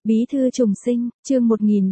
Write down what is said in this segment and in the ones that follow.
Bí thư trùng sinh, chương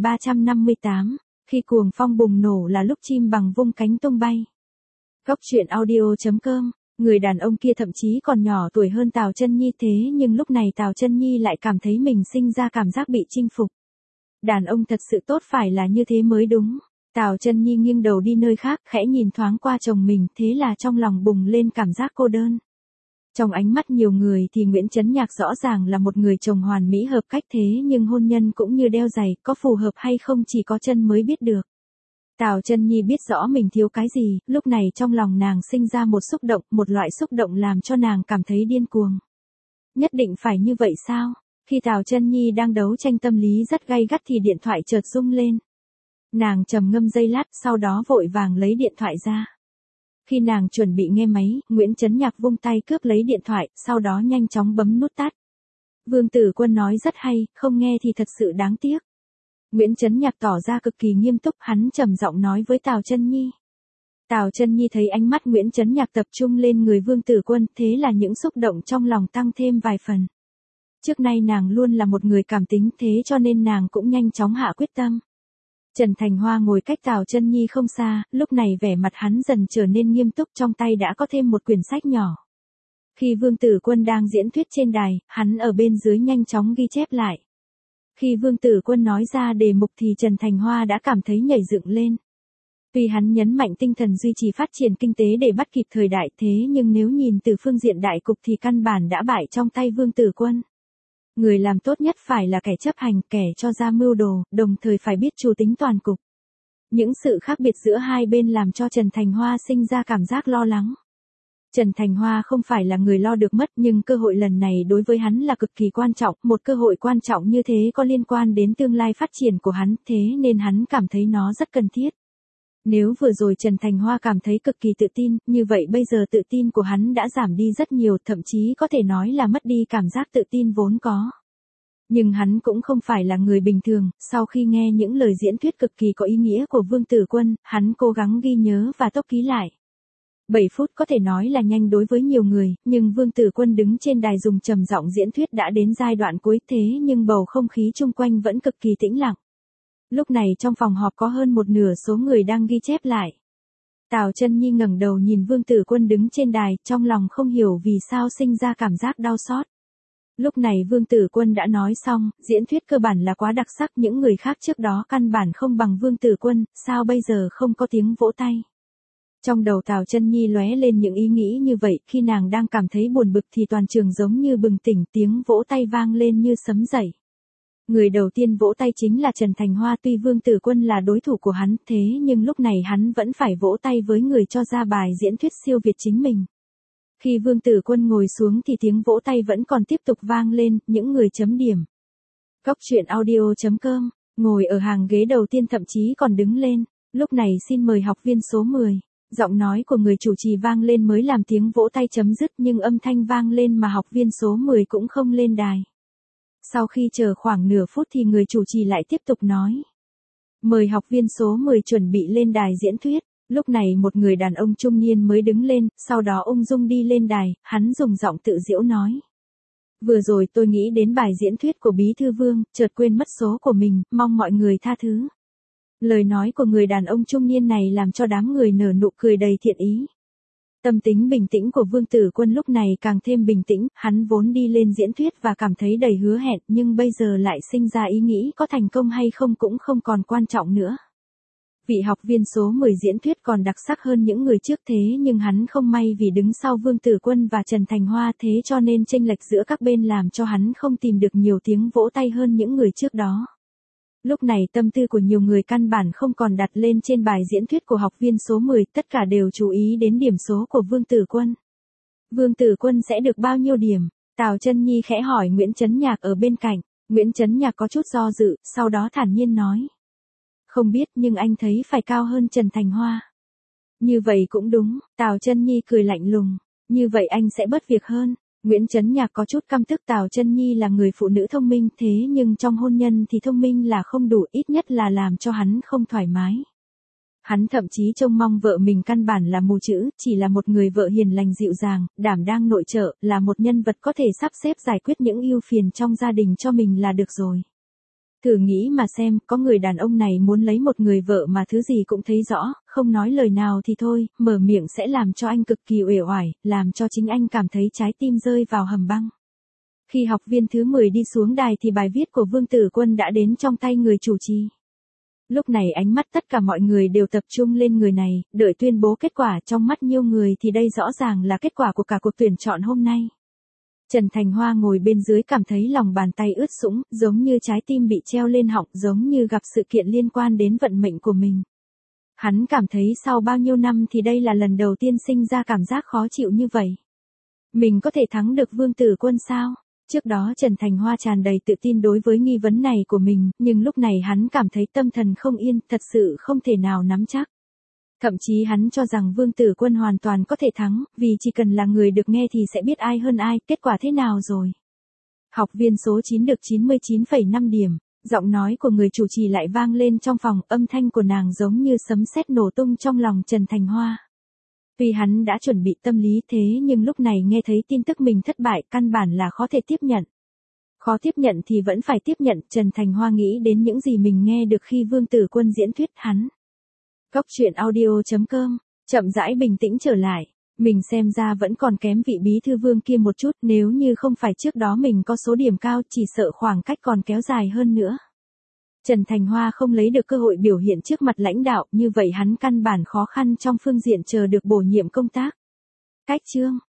1358, khi cuồng phong bùng nổ là lúc chim bằng vung cánh tung bay. Góc truyện audio.com, người đàn ông kia thậm chí còn nhỏ tuổi hơn Tào Chân Nhi thế nhưng lúc này Tào Chân Nhi lại cảm thấy mình sinh ra cảm giác bị chinh phục. Đàn ông thật sự tốt phải là như thế mới đúng. Tào Chân Nhi nghiêng đầu đi nơi khác, khẽ nhìn thoáng qua chồng mình, thế là trong lòng bùng lên cảm giác cô đơn. Trong ánh mắt nhiều người thì Nguyễn Chấn Nhạc rõ ràng là một người chồng hoàn mỹ hợp cách thế nhưng hôn nhân cũng như đeo giày, có phù hợp hay không chỉ có chân mới biết được. Tào Chân Nhi biết rõ mình thiếu cái gì, lúc này trong lòng nàng sinh ra một xúc động, một loại xúc động làm cho nàng cảm thấy điên cuồng. Nhất định phải như vậy sao? Khi Tào Chân Nhi đang đấu tranh tâm lý rất gay gắt thì điện thoại chợt rung lên. Nàng trầm ngâm giây lát, sau đó vội vàng lấy điện thoại ra. Khi nàng chuẩn bị nghe máy, Nguyễn Chấn Nhạc vung tay cướp lấy điện thoại, sau đó nhanh chóng bấm nút tắt. Vương Tử Quân nói rất hay, không nghe thì thật sự đáng tiếc. Nguyễn Chấn Nhạc tỏ ra cực kỳ nghiêm túc, hắn trầm giọng nói với Tào Chân Nhi. Tào Chân Nhi thấy ánh mắt Nguyễn Chấn Nhạc tập trung lên người Vương Tử Quân, thế là những xúc động trong lòng tăng thêm vài phần. Trước nay nàng luôn là một người cảm tính thế cho nên nàng cũng nhanh chóng hạ quyết tâm. Trần Thành Hoa ngồi cách Tào Chân Nhi không xa, lúc này vẻ mặt hắn dần trở nên nghiêm túc, trong tay đã có thêm một quyển sách nhỏ. Khi Vương Tử Quân đang diễn thuyết trên đài, hắn ở bên dưới nhanh chóng ghi chép lại. Khi Vương Tử Quân nói ra đề mục thì Trần Thành Hoa đã cảm thấy nhảy dựng lên. Tuy hắn nhấn mạnh tinh thần duy trì phát triển kinh tế để bắt kịp thời đại thế nhưng nếu nhìn từ phương diện đại cục thì căn bản đã bại trong tay Vương Tử Quân. Người làm tốt nhất phải là kẻ chấp hành, kẻ cho ra mưu đồ, đồng thời phải biết chủ tính toàn cục. Những sự khác biệt giữa hai bên làm cho Trần Thành Hoa sinh ra cảm giác lo lắng. Trần Thành Hoa không phải là người lo được mất nhưng cơ hội lần này đối với hắn là cực kỳ quan trọng, một cơ hội quan trọng như thế có liên quan đến tương lai phát triển của hắn, thế nên hắn cảm thấy nó rất cần thiết. Nếu vừa rồi Trần Thành Hoa cảm thấy cực kỳ tự tin, như vậy bây giờ tự tin của hắn đã giảm đi rất nhiều, thậm chí có thể nói là mất đi cảm giác tự tin vốn có. Nhưng hắn cũng không phải là người bình thường, sau khi nghe những lời diễn thuyết cực kỳ có ý nghĩa của Vương Tử Quân, hắn cố gắng ghi nhớ và tốc ký lại. 7 phút có thể nói là nhanh đối với nhiều người, nhưng Vương Tử Quân đứng trên đài dùng trầm giọng diễn thuyết đã đến giai đoạn cuối thế nhưng bầu không khí chung quanh vẫn cực kỳ tĩnh lặng. Lúc này trong phòng họp có hơn một nửa số người đang ghi chép lại. Tào Chân Nhi ngẩng đầu nhìn Vương Tử Quân đứng trên đài, trong lòng không hiểu vì sao sinh ra cảm giác đau xót. Lúc này Vương Tử Quân đã nói xong, diễn thuyết cơ bản là quá đặc sắc, những người khác trước đó căn bản không bằng Vương Tử Quân, sao bây giờ không có tiếng vỗ tay. Trong đầu Tào Chân Nhi lóe lên những ý nghĩ như vậy, khi nàng đang cảm thấy buồn bực thì toàn trường giống như bừng tỉnh, tiếng vỗ tay vang lên như sấm dậy. Người đầu tiên vỗ tay chính là Trần Thành Hoa, tuy Vương Tử Quân là đối thủ của hắn, thế nhưng lúc này hắn vẫn phải vỗ tay với người cho ra bài diễn thuyết siêu việt chính mình. Khi Vương Tử Quân ngồi xuống thì tiếng vỗ tay vẫn còn tiếp tục vang lên, những người chấm điểm. Góc truyện audio.com, ngồi ở hàng ghế đầu tiên thậm chí còn đứng lên, lúc này xin mời học viên số 10. Giọng nói của người chủ trì vang lên mới làm tiếng vỗ tay chấm dứt nhưng âm thanh vang lên mà học viên số 10 cũng không lên đài. Sau khi chờ khoảng nửa phút thì người chủ trì lại tiếp tục nói. Mời học viên số 10 chuẩn bị lên đài diễn thuyết. Lúc này một người đàn ông trung niên mới đứng lên, sau đó ung dung đi lên đài, hắn dùng giọng tự giễu nói. Vừa rồi tôi nghĩ đến bài diễn thuyết của Bí Thư Vương, chợt quên mất số của mình, mong mọi người tha thứ. Lời nói của người đàn ông trung niên này làm cho đám người nở nụ cười đầy thiện ý. Tâm tính bình tĩnh của Vương Tử Quân lúc này càng thêm bình tĩnh, hắn vốn đi lên diễn thuyết và cảm thấy đầy hứa hẹn nhưng bây giờ lại sinh ra ý nghĩ có thành công hay không cũng không còn quan trọng nữa. Vị học viên số 10 diễn thuyết còn đặc sắc hơn những người trước thế nhưng hắn không may vì đứng sau Vương Tử Quân và Trần Thành Hoa thế cho nên chênh lệch giữa các bên làm cho hắn không tìm được nhiều tiếng vỗ tay hơn những người trước đó. Lúc này tâm tư của nhiều người căn bản không còn đặt lên trên bài diễn thuyết của học viên số 10, tất cả đều chú ý đến điểm số của Vương Tử Quân. Vương Tử Quân sẽ được bao nhiêu điểm? Tào Chân Nhi khẽ hỏi Nguyễn Chấn Nhạc ở bên cạnh. Nguyễn Chấn Nhạc có chút do dự, sau đó thản nhiên nói. Không biết nhưng anh thấy phải cao hơn Trần Thành Hoa. Như vậy cũng đúng, Tào Chân Nhi cười lạnh lùng. Như vậy anh sẽ bớt việc hơn. Nguyễn Chấn Nhạc có chút căm tức Tào Chân Nhi là người phụ nữ thông minh thế nhưng trong hôn nhân thì thông minh là không đủ, ít nhất là làm cho hắn không thoải mái. Hắn thậm chí trông mong vợ mình căn bản là mù chữ, chỉ là một người vợ hiền lành dịu dàng, đảm đang nội trợ, là một nhân vật có thể sắp xếp giải quyết những ưu phiền trong gia đình cho mình là được rồi. Thử nghĩ mà xem, có người đàn ông này muốn lấy một người vợ mà thứ gì cũng thấy rõ, không nói lời nào thì thôi, mở miệng sẽ làm cho anh cực kỳ uể oải, làm cho chính anh cảm thấy trái tim rơi vào hầm băng. Khi học viên thứ 10 đi xuống đài thì bài viết của Vương Tử Quân đã đến trong tay người chủ trì. Lúc này ánh mắt tất cả mọi người đều tập trung lên người này, đợi tuyên bố kết quả. Trong mắt nhiều người thì đây rõ ràng là kết quả của cả cuộc tuyển chọn hôm nay. Trần Thành Hoa ngồi bên dưới cảm thấy lòng bàn tay ướt sũng, giống như trái tim bị treo lên họng, giống như gặp sự kiện liên quan đến vận mệnh của mình. Hắn cảm thấy sau bao nhiêu năm thì đây là lần đầu tiên sinh ra cảm giác khó chịu như vậy. Mình có thể thắng được Vương Tử Quân sao? Trước đó Trần Thành Hoa tràn đầy tự tin đối với nghi vấn này của mình, nhưng lúc này hắn cảm thấy tâm thần không yên, thật sự không thể nào nắm chắc. Thậm chí hắn cho rằng Vương Tử Quân hoàn toàn có thể thắng, vì chỉ cần là người được nghe thì sẽ biết ai hơn ai, kết quả thế nào rồi. Học viên số 9 được 99,5 điểm, giọng nói của người chủ trì lại vang lên trong phòng, âm thanh của nàng giống như sấm sét nổ tung trong lòng Trần Thành Hoa. Tuy hắn đã chuẩn bị tâm lý thế nhưng lúc này nghe thấy tin tức mình thất bại căn bản là khó thể tiếp nhận. Khó tiếp nhận thì vẫn phải tiếp nhận, Trần Thành Hoa nghĩ đến những gì mình nghe được khi Vương Tử Quân diễn thuyết hắn. Góc truyện audio.com, chậm rãi bình tĩnh trở lại, mình xem ra vẫn còn kém vị bí thư Vương kia một chút, nếu như không phải trước đó mình có số điểm cao chỉ sợ khoảng cách còn kéo dài hơn nữa. Trần Thành Hoa không lấy được cơ hội biểu hiện trước mặt lãnh đạo, như vậy hắn căn bản khó khăn trong phương diện chờ được bổ nhiệm công tác. Cách chương